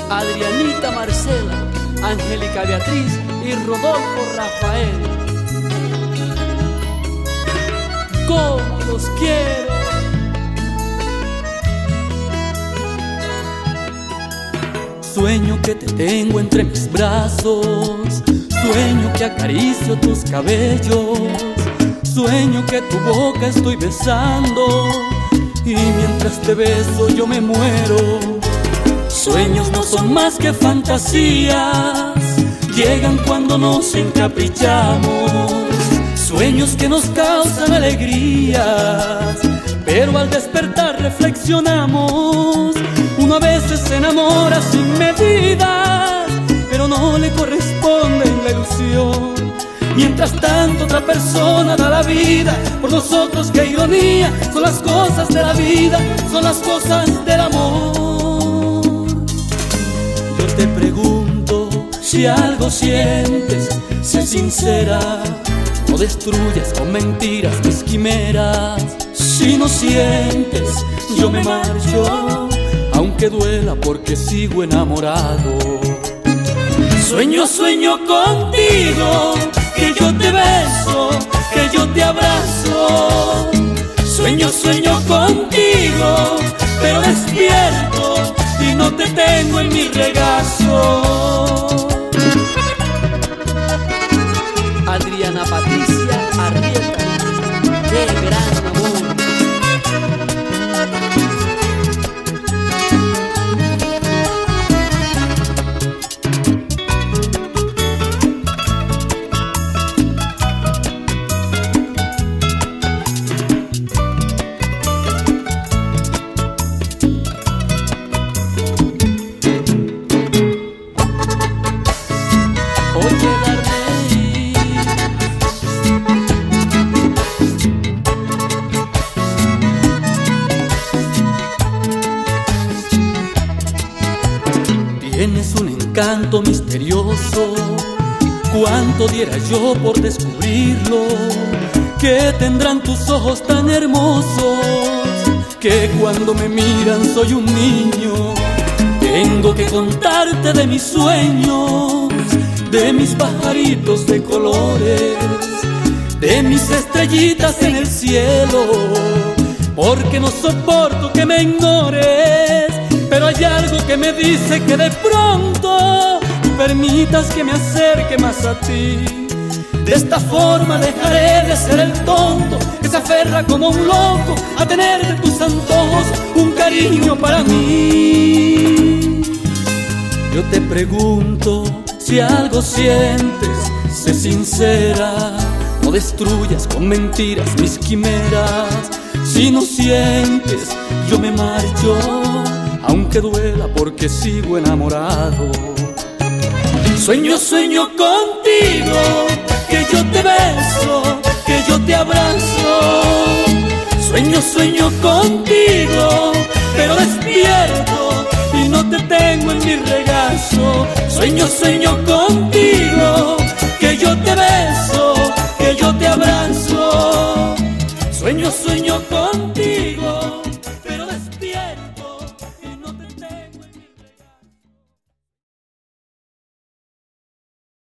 Adrianita Marcela, Angélica Beatriz y Rodolfo Rafael. ¡Cómo los quiero! Sueño que te tengo entre mis brazos, sueño que acaricio tus cabellos, sueño que tu boca estoy besando y mientras te beso yo me muero. Sueños no son más que fantasías, llegan cuando nos encaprichamos. Sueños que nos causan alegrías, pero al despertar reflexionamos. Uno a veces se enamora sin medidas, pero no le corresponde la ilusión. Mientras tanto otra persona da la vida por nosotros. Qué ironía, son las cosas de la vida, son las cosas del amor. Yo te pregunto si algo sientes, sé sincera. No destruyas con mentiras mis quimeras. Si no sientes, yo me marcho, aunque duela porque sigo enamorado. Sueño, sueño contigo, que yo te beso, que yo te abrazo. Sueño, sueño contigo, pero despierto y no te tengo en mi regazo. Adriana Patricia Arrieta, qué gran amor. Tienes un encanto misterioso, cuánto diera yo por descubrirlo. ¿Qué tendrán tus ojos tan hermosos que cuando me miran soy un niño? Tengo que contarte de mis sueños, de mis pajaritos de colores, de mis estrellitas en el cielo, porque no soporto que me ignores. Pero hay algo que me dice que de pronto permitas que me acerque más a ti. De esta forma dejaré de ser el tonto que se aferra como un loco a tener de tus antojos un cariño para mí. Yo te pregunto si algo sientes, sé sincera. No destruyas con mentiras mis quimeras. Si no sientes, yo me marcho, aunque duela porque sigo enamorado. Sueño, sueño contigo, que yo te beso, que yo te abrazo. Sueño, sueño contigo, pero despierto y no te tengo en mi regazo. Sueño, sueño contigo,